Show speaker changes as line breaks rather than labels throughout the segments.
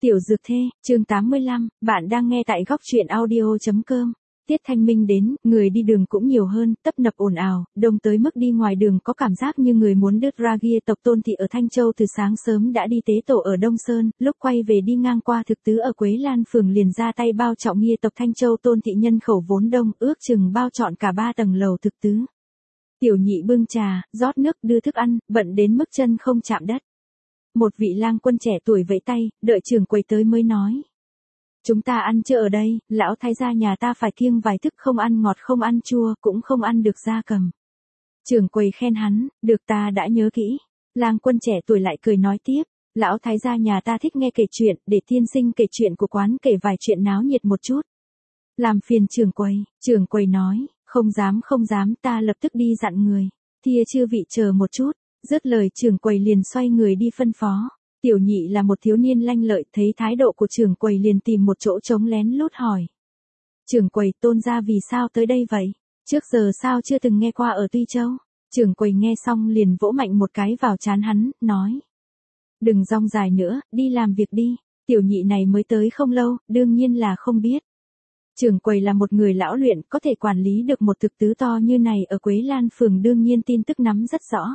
Tiểu Dược Thê, chương 85, bạn đang nghe tại góc truyện audio.com. Tiết Thanh Minh đến, người đi đường cũng nhiều hơn, tấp nập ồn ào, đông tới mức đi ngoài đường có cảm giác như người muốn đứt ra ghia. Tộc Tôn Thị ở Thanh Châu từ sáng sớm đã đi tế tổ ở Đông Sơn, lúc quay về đi ngang qua thực tứ ở Quế Lan phường liền ra tay bao trọng nghia. Tộc Thanh Châu Tôn Thị nhân khẩu vốn đông, ước chừng bao trọn cả 3 tầng lầu thực tứ. Tiểu Nhị bưng trà, rót nước, đưa thức ăn, bận đến mức chân không chạm đất. Một vị lang quân trẻ tuổi vẫy tay, đợi trưởng quầy tới mới nói. Chúng ta ăn trưa ở đây, lão thái gia nhà ta phải kiêng vài thức, không ăn ngọt không ăn chua, cũng không ăn được gia cầm. Trưởng quầy khen hắn, được, ta đã nhớ kỹ. Lang quân trẻ tuổi lại cười nói tiếp, lão thái gia nhà ta thích nghe kể chuyện, để tiên sinh kể chuyện của quán kể vài chuyện náo nhiệt một chút. Làm phiền trưởng quầy nói, không dám, ta lập tức đi dặn người. Thưa chư vị chờ một chút. Dứt lời trưởng quầy liền xoay người đi phân phó. Tiểu Nhị là một thiếu niên lanh lợi, thấy thái độ của trưởng quầy liền tìm một chỗ trống lén lút hỏi. Trưởng quầy, Tôn gia vì sao tới đây vậy? Trước giờ sao chưa từng nghe qua ở Tuy Châu? Trưởng quầy nghe xong liền vỗ mạnh một cái vào trán hắn, nói. Đừng rong dài nữa, đi làm việc đi. Tiểu Nhị này mới tới không lâu, đương nhiên là không biết. Trưởng quầy là một người lão luyện, có thể quản lý được một thực tứ to như này ở Quế Lan phường, đương nhiên tin tức nắm rất rõ.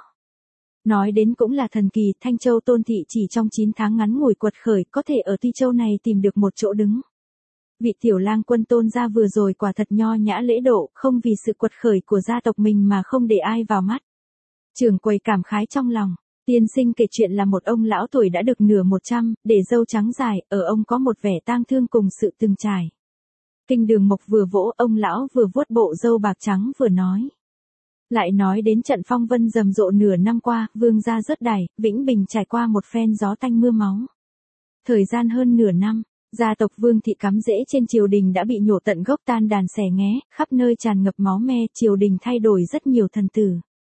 Nói đến cũng là thần kỳ, Thanh Châu Tôn Thị chỉ trong 9 tháng ngắn ngủi quật khởi, có thể ở Tuy Châu này tìm được một chỗ đứng. Vị tiểu lang quân Tôn gia vừa rồi quả thật nho nhã lễ độ, không vì sự quật khởi của gia tộc mình mà không để ai vào mắt. Trưởng quầy cảm khái trong lòng, tiên sinh kể chuyện là một ông lão tuổi đã được nửa 100, để râu trắng dài, ở ông có một vẻ tang thương cùng sự từng trải. Kinh Đường Mộc vừa vỗ, ông lão vừa vuốt bộ râu bạc trắng vừa nói. Lại nói đến trận phong vân rầm rộ nửa năm qua, Vương gia rớt đài, Vĩnh Bình trải qua một phen gió tanh mưa máu. Thời gian hơn nửa năm, gia tộc Vương Thị cắm rễ trên triều đình đã bị nhổ tận gốc, tan đàn xẻ nghé, khắp nơi tràn ngập máu me, triều đình thay đổi rất nhiều thần tử.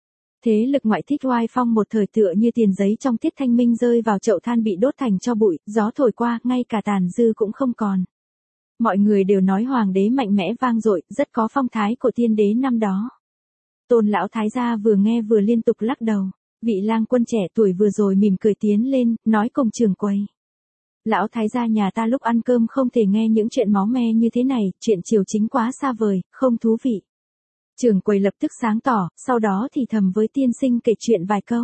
Thế lực ngoại thích oai phong một thời tựa như tiền giấy trong Tiết Thanh Minh rơi vào chậu than bị đốt thành tro bụi, gió thổi qua, ngay cả tàn dư cũng không còn. Mọi người đều nói hoàng đế mạnh mẽ vang dội, rất có phong thái của tiên đế năm đó. Tôn lão thái gia vừa nghe vừa liên tục lắc đầu. Vị lang quân trẻ tuổi vừa rồi mỉm cười tiến lên, nói cùng trưởng quầy. Lão thái gia nhà ta lúc ăn cơm không thể nghe những chuyện máu me như thế này, chuyện triều chính quá xa vời, không thú vị. Trưởng quầy lập tức sáng tỏ, sau đó thì thầm với tiên sinh kể chuyện vài câu.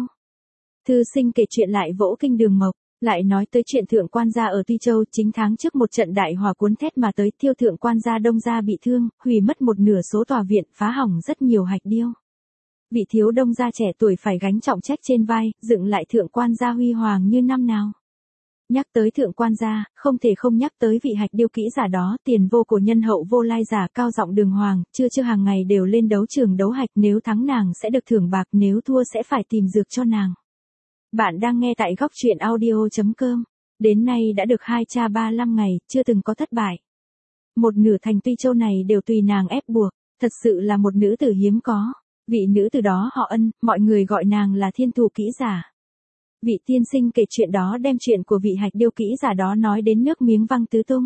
Thư sinh kể chuyện lại vỗ Kinh Đường Mộc, lại nói tới chuyện thượng quan gia ở Tuy Châu, chính tháng trước một trận đại hỏa cuốn thét mà tới, thiêu thượng quan gia Đông gia bị thương, hủy mất một nửa số tòa viện, phá hỏng rất nhiều hạch điêu. Vị thiếu Đông gia trẻ tuổi phải gánh trọng trách trên vai, dựng lại thượng quan gia huy hoàng như năm nào. Nhắc tới thượng quan gia, không thể không nhắc tới vị hạch điêu kỹ giả đó, tiền vô cổ nhân hậu vô lai giả, cao giọng đường hoàng, chưa hàng ngày đều lên đấu trường đấu hạch, nếu thắng nàng sẽ được thưởng bạc, nếu thua sẽ phải tìm dược cho nàng. Bạn đang nghe tại góc truyện audio.com. Đến nay đã được 235 ngày, chưa từng có thất bại. Một nửa thành Tuy Châu này đều tùy nàng ép buộc, thật sự là một nữ tử hiếm có. Vị nữ tử đó họ Ân, mọi người gọi nàng là thiên thủ kỹ giả. Vị tiên sinh kể chuyện đó đem chuyện của vị hạch điêu kỹ giả đó nói đến nước miếng văng tứ tung.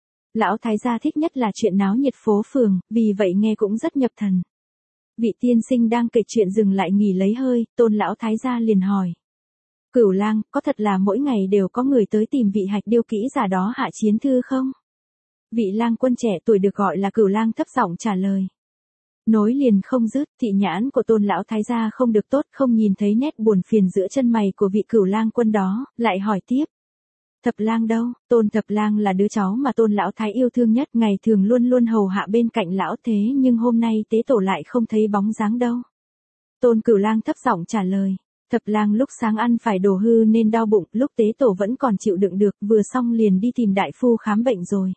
Lão thái gia thích nhất là chuyện náo nhiệt phố phường, vì vậy nghe cũng rất nhập thần. Vị tiên sinh đang kể chuyện dừng lại nghỉ lấy hơi, Tôn lão thái gia liền hỏi. Cửu lang, có thật là mỗi ngày đều có người tới tìm vị hạch điêu kỹ giả đó hạ chiến thư không? Vị lang quân trẻ tuổi được gọi là Cửu lang thấp giọng trả lời. Nối liền không dứt, thị nhãn của Tôn lão thái gia không được tốt, không nhìn thấy nét buồn phiền giữa chân mày của vị Cửu lang quân đó, lại hỏi tiếp. Thập lang đâu? Tôn Thập lang là đứa cháu mà Tôn lão thái yêu thương nhất, ngày thường luôn luôn hầu hạ bên cạnh lão, thế nhưng hôm nay tế tổ lại không thấy bóng dáng đâu. Tôn Cửu lang thấp giọng trả lời. Thập lang lúc sáng ăn phải đồ hư nên đau bụng, lúc tế tổ vẫn còn chịu đựng được, vừa xong liền đi tìm đại phu khám bệnh rồi.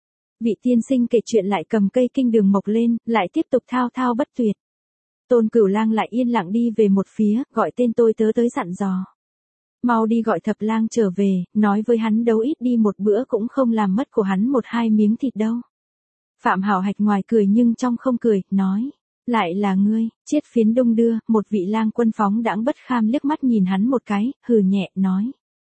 Vị tiên sinh kể chuyện lại cầm cây Kinh Đường Mộc lên, lại tiếp tục thao thao bất tuyệt. Tôn Cửu lang lại yên lặng đi về một phía, gọi tên tôi tớ tới dặn dò. Mau đi gọi Thập lang trở về, nói với hắn đấu ít đi một bữa cũng không làm mất của hắn một hai miếng thịt đâu. Phạm Hảo Hạch ngoài cười nhưng trong không cười, nói. Lại là ngươi, Chiết Phiến đung đưa, một vị lang quân phóng đãng bất kham liếc mắt nhìn hắn một cái, hừ nhẹ, nói.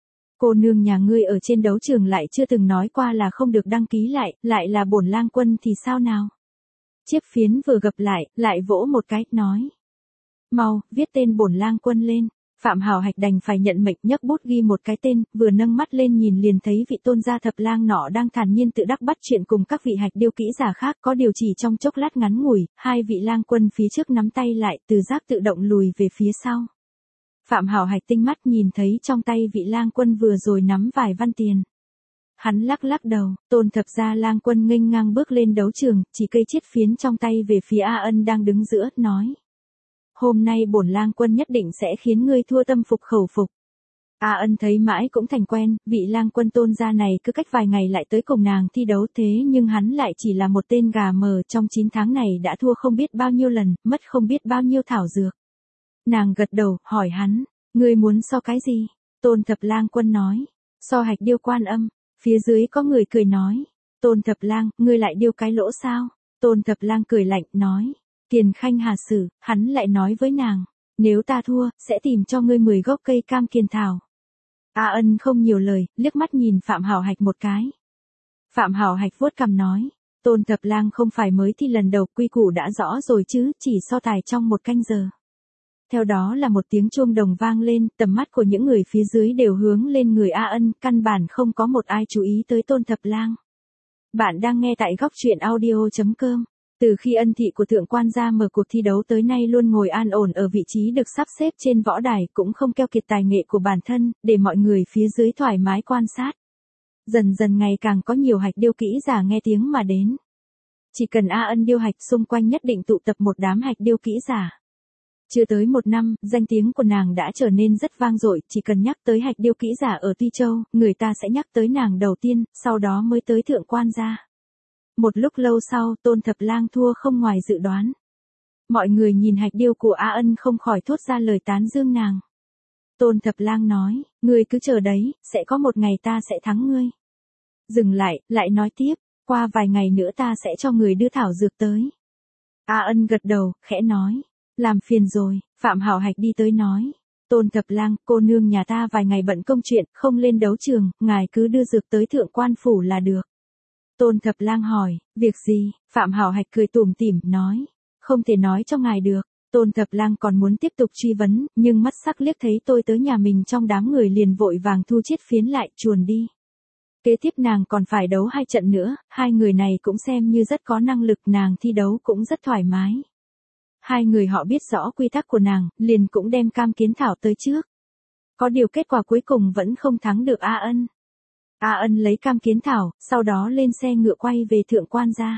Cô nương nhà ngươi ở trên đấu trường lại chưa từng nói qua là không được đăng ký lại là bổn lang quân thì sao nào? Chiết Phiến vừa gặp lại vỗ một cái, nói. Mau, viết tên bổn lang quân lên. Phạm Hảo Hạch đành phải nhận mệnh, nhấc bút ghi một cái tên, vừa nâng mắt lên nhìn liền thấy vị tôn gia thập lang nọ đang thản nhiên tự đắc bắt chuyện cùng các vị hạch điêu kỹ giả khác, có điều chỉ trong chốc lát ngắn ngủi, hai vị lang quân phía trước nắm tay lại, từ giác tự động lùi về phía sau. Phạm Hảo Hạch tinh mắt nhìn thấy trong tay vị lang quân vừa rồi nắm vài văn tiền. Hắn lắc lắc đầu, Tôn thập gia lang quân nghênh ngang bước lên đấu trường, chỉ cây chiết phiến trong tay về phía A Ân đang đứng giữa, nói. Hôm nay bổn lang quân nhất định sẽ khiến ngươi thua tâm phục khẩu phục. A Ân thấy mãi cũng thành quen, vị lang quân Tôn gia này cứ cách vài ngày lại tới cùng nàng thi đấu, thế nhưng hắn lại chỉ là một tên gà mờ, trong 9 tháng này đã thua không biết bao nhiêu lần, mất không biết bao nhiêu thảo dược. Nàng gật đầu, hỏi hắn, ngươi muốn so cái gì? Tôn thập lang quân nói, so hạch điêu Quan Âm. Phía dưới có người cười nói, Tôn thập lang, ngươi lại điêu cái lỗ sao? Tôn thập lang cười lạnh, nói, tiền khanh hà sử, hắn lại nói với nàng, nếu ta thua, sẽ tìm cho ngươi 10 gốc cây cam kiền thảo. A Ân không nhiều lời, liếc mắt nhìn Phạm Hảo Hạch một cái. Phạm Hảo Hạch vuốt cằm nói, Tôn thập lang không phải mới thi lần đầu, quy củ đã rõ rồi chứ, chỉ so tài trong 1 canh giờ. Theo đó là một tiếng chuông đồng vang lên, tầm mắt của những người phía dưới đều hướng lên người A Ân, căn bản không có một ai chú ý tới Tôn thập lang. Bạn đang nghe tại góc truyện audio.com. Từ khi ân thị của thượng quan gia mở cuộc thi đấu tới nay luôn ngồi an ổn ở vị trí được sắp xếp trên võ đài, cũng không keo kiệt tài nghệ của bản thân, để mọi người phía dưới thoải mái quan sát. Dần dần ngày càng có nhiều hạch điêu kỹ giả nghe tiếng mà đến. Chỉ cần A Ân điêu hạch, xung quanh nhất định tụ tập một đám hạch điêu kỹ giả. Chưa tới 1 năm, danh tiếng của nàng đã trở nên rất vang dội, chỉ cần nhắc tới hạch điêu kỹ giả ở Tuy Châu, người ta sẽ nhắc tới nàng đầu tiên, sau đó mới tới thượng quan gia. Một lúc lâu sau, Tôn thập lang thua không ngoài dự đoán. Mọi người nhìn hạch điêu của A Ân không khỏi thốt ra lời tán dương nàng. Tôn thập lang nói, ngươi cứ chờ đấy, sẽ có một ngày ta sẽ thắng ngươi. Dừng lại, lại nói tiếp, qua vài ngày nữa ta sẽ cho người đưa thảo dược tới. A Ân gật đầu, khẽ nói, làm phiền rồi. Phạm Hảo Hạch đi tới nói, Tôn thập lang, cô nương nhà ta vài ngày bận công chuyện, không lên đấu trường, ngài cứ đưa dược tới thượng quan phủ là được. Tôn thập lang hỏi, việc gì? Phạm Hảo Hạch cười tủm tỉm, nói, không thể nói cho ngài được. Tôn thập lang còn muốn tiếp tục truy vấn, nhưng mắt sắc liếc thấy tôi tới nhà mình trong đám người liền vội vàng thu chiết phiến lại, chuồn đi. Kế tiếp nàng còn phải đấu 2 trận nữa, 2 người này cũng xem như rất có năng lực, nàng thi đấu cũng rất thoải mái. 2 người họ biết rõ quy tắc của nàng, liền cũng đem cam kiến thảo tới trước. Có điều kết quả cuối cùng vẫn không thắng được A Ân. A Ân lấy cam kiến thảo, sau đó lên xe ngựa quay về thượng quan gia.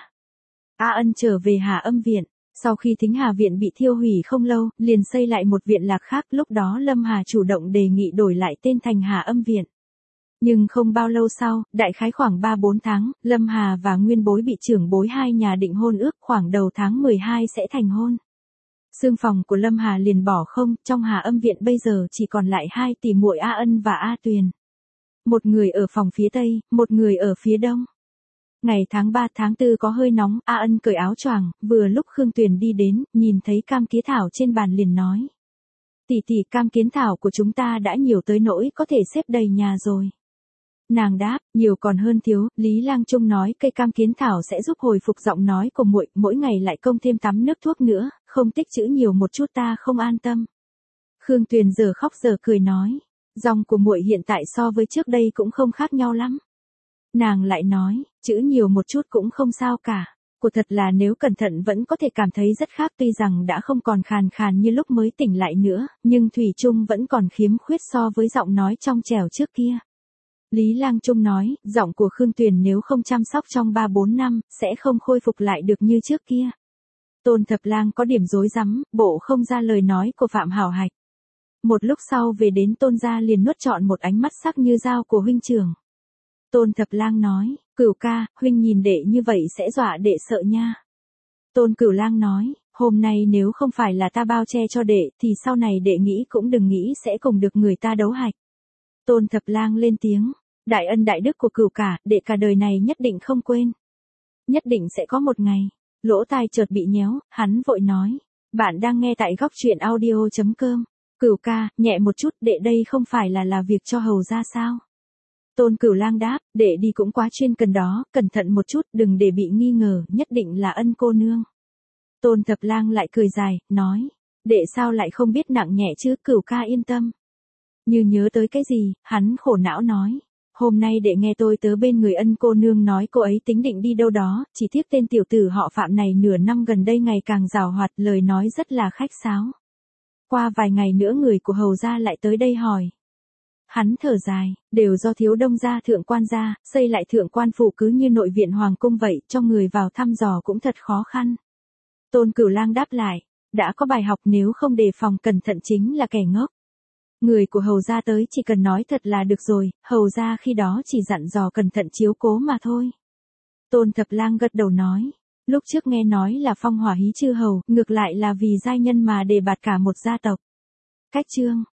A Ân trở về Hà Âm viện, sau khi Thính Hà viện bị thiêu hủy không lâu, liền xây lại một viện lạc khác, lúc đó Lâm Hà chủ động đề nghị đổi lại tên thành Hà Âm viện. Nhưng không bao lâu sau, đại khái khoảng 3-4 tháng, Lâm Hà và Nguyên Bối bị trưởng bối 2 nhà định hôn ước, khoảng đầu tháng 12 sẽ thành hôn. Xương phòng của Lâm Hà liền bỏ không, trong Hà Âm viện bây giờ chỉ còn lại 2 tỷ muội A Ân và A Tuyền. Một người ở phòng phía Tây, một người ở phía Đông. Ngày tháng 3 tháng 4 có hơi nóng, A Ân cởi áo choàng, vừa lúc Khương Tuyền đi đến, nhìn thấy cam kiến thảo trên bàn liền nói. Tỷ tỷ, cam kiến thảo của chúng ta đã nhiều tới nỗi có thể xếp đầy nhà rồi. Nàng đáp, nhiều còn hơn thiếu. Lý Lang Trung nói cây cam kiến thảo sẽ giúp hồi phục giọng nói của muội, mỗi ngày lại công thêm tắm nước thuốc nữa, không tích trữ nhiều một chút ta không an tâm. Khương Tuyền giờ khóc giờ cười nói, dòng của muội hiện tại so với trước đây cũng không khác nhau lắm. Nàng lại nói, trữ nhiều một chút cũng không sao cả. Quả thật là nếu cẩn thận vẫn có thể cảm thấy rất khác, tuy rằng đã không còn khàn khàn như lúc mới tỉnh lại nữa, nhưng thủy chung vẫn còn khiếm khuyết so với giọng nói trong trẻo trước kia. Lý Lang Trung nói, giọng của Khương Tuyền nếu không chăm sóc trong 3-4 năm, sẽ không khôi phục lại được như trước kia. Tôn thập lang có điểm rối rắm, bộ không ra lời nói của Phạm Hảo Hạch. Một lúc sau về đến Tôn gia liền nuốt trọn một ánh mắt sắc như dao của huynh trưởng. Tôn thập lang nói, Cửu ca, huynh nhìn đệ như vậy sẽ dọa đệ sợ nha. Tôn Cửu lang nói, hôm nay nếu không phải là ta bao che cho đệ, thì sau này đệ nghĩ cũng đừng nghĩ sẽ cùng được người ta đấu hạch. Tôn thập lang lên tiếng, đại ân đại đức của Cửu cả, đệ cả đời này nhất định không quên. Nhất định sẽ có một ngày. Lỗ tai chợt bị nhéo, hắn vội nói, bạn đang nghe tại góc truyện audio.com. Cửu ca, nhẹ một chút, đệ đây không phải là việc cho hầu ra sao? Tôn Cửu lang đáp, đệ đi cũng quá chuyên cần đó, cẩn thận một chút, đừng để bị nghi ngờ, nhất định là Ân cô nương. Tôn thập lang lại cười dài, nói, Đệ sao lại không biết nặng nhẹ chứ, Cửu ca yên tâm. Như nhớ tới cái gì, hắn khổ não nói. Hôm nay đệ nghe tôi tớ bên người Ân cô nương nói cô ấy tính định đi đâu đó, chỉ tiếc tên tiểu tử họ Phạm này nửa năm gần đây ngày càng giàu hoạt, lời nói rất là khách sáo. Qua vài ngày nữa người của Hầu gia lại tới đây hỏi. Hắn thở dài, đều do thiếu đông gia thượng quan gia, xây lại thượng quan phủ cứ như nội viện hoàng cung vậy, cho người vào thăm dò cũng thật khó khăn. Tôn Cửu Lang đáp lại, đã có bài học nếu không đề phòng cẩn thận chính là kẻ ngốc. Người của Hầu gia tới chỉ cần nói thật là được rồi, Hầu gia khi đó chỉ dặn dò cẩn thận chiếu cố mà thôi. Tôn Thập Lang gật đầu nói, lúc trước nghe nói là phong hỏa hí chư hầu, ngược lại là vì giai nhân mà đề bạt cả một gia tộc. Cách chương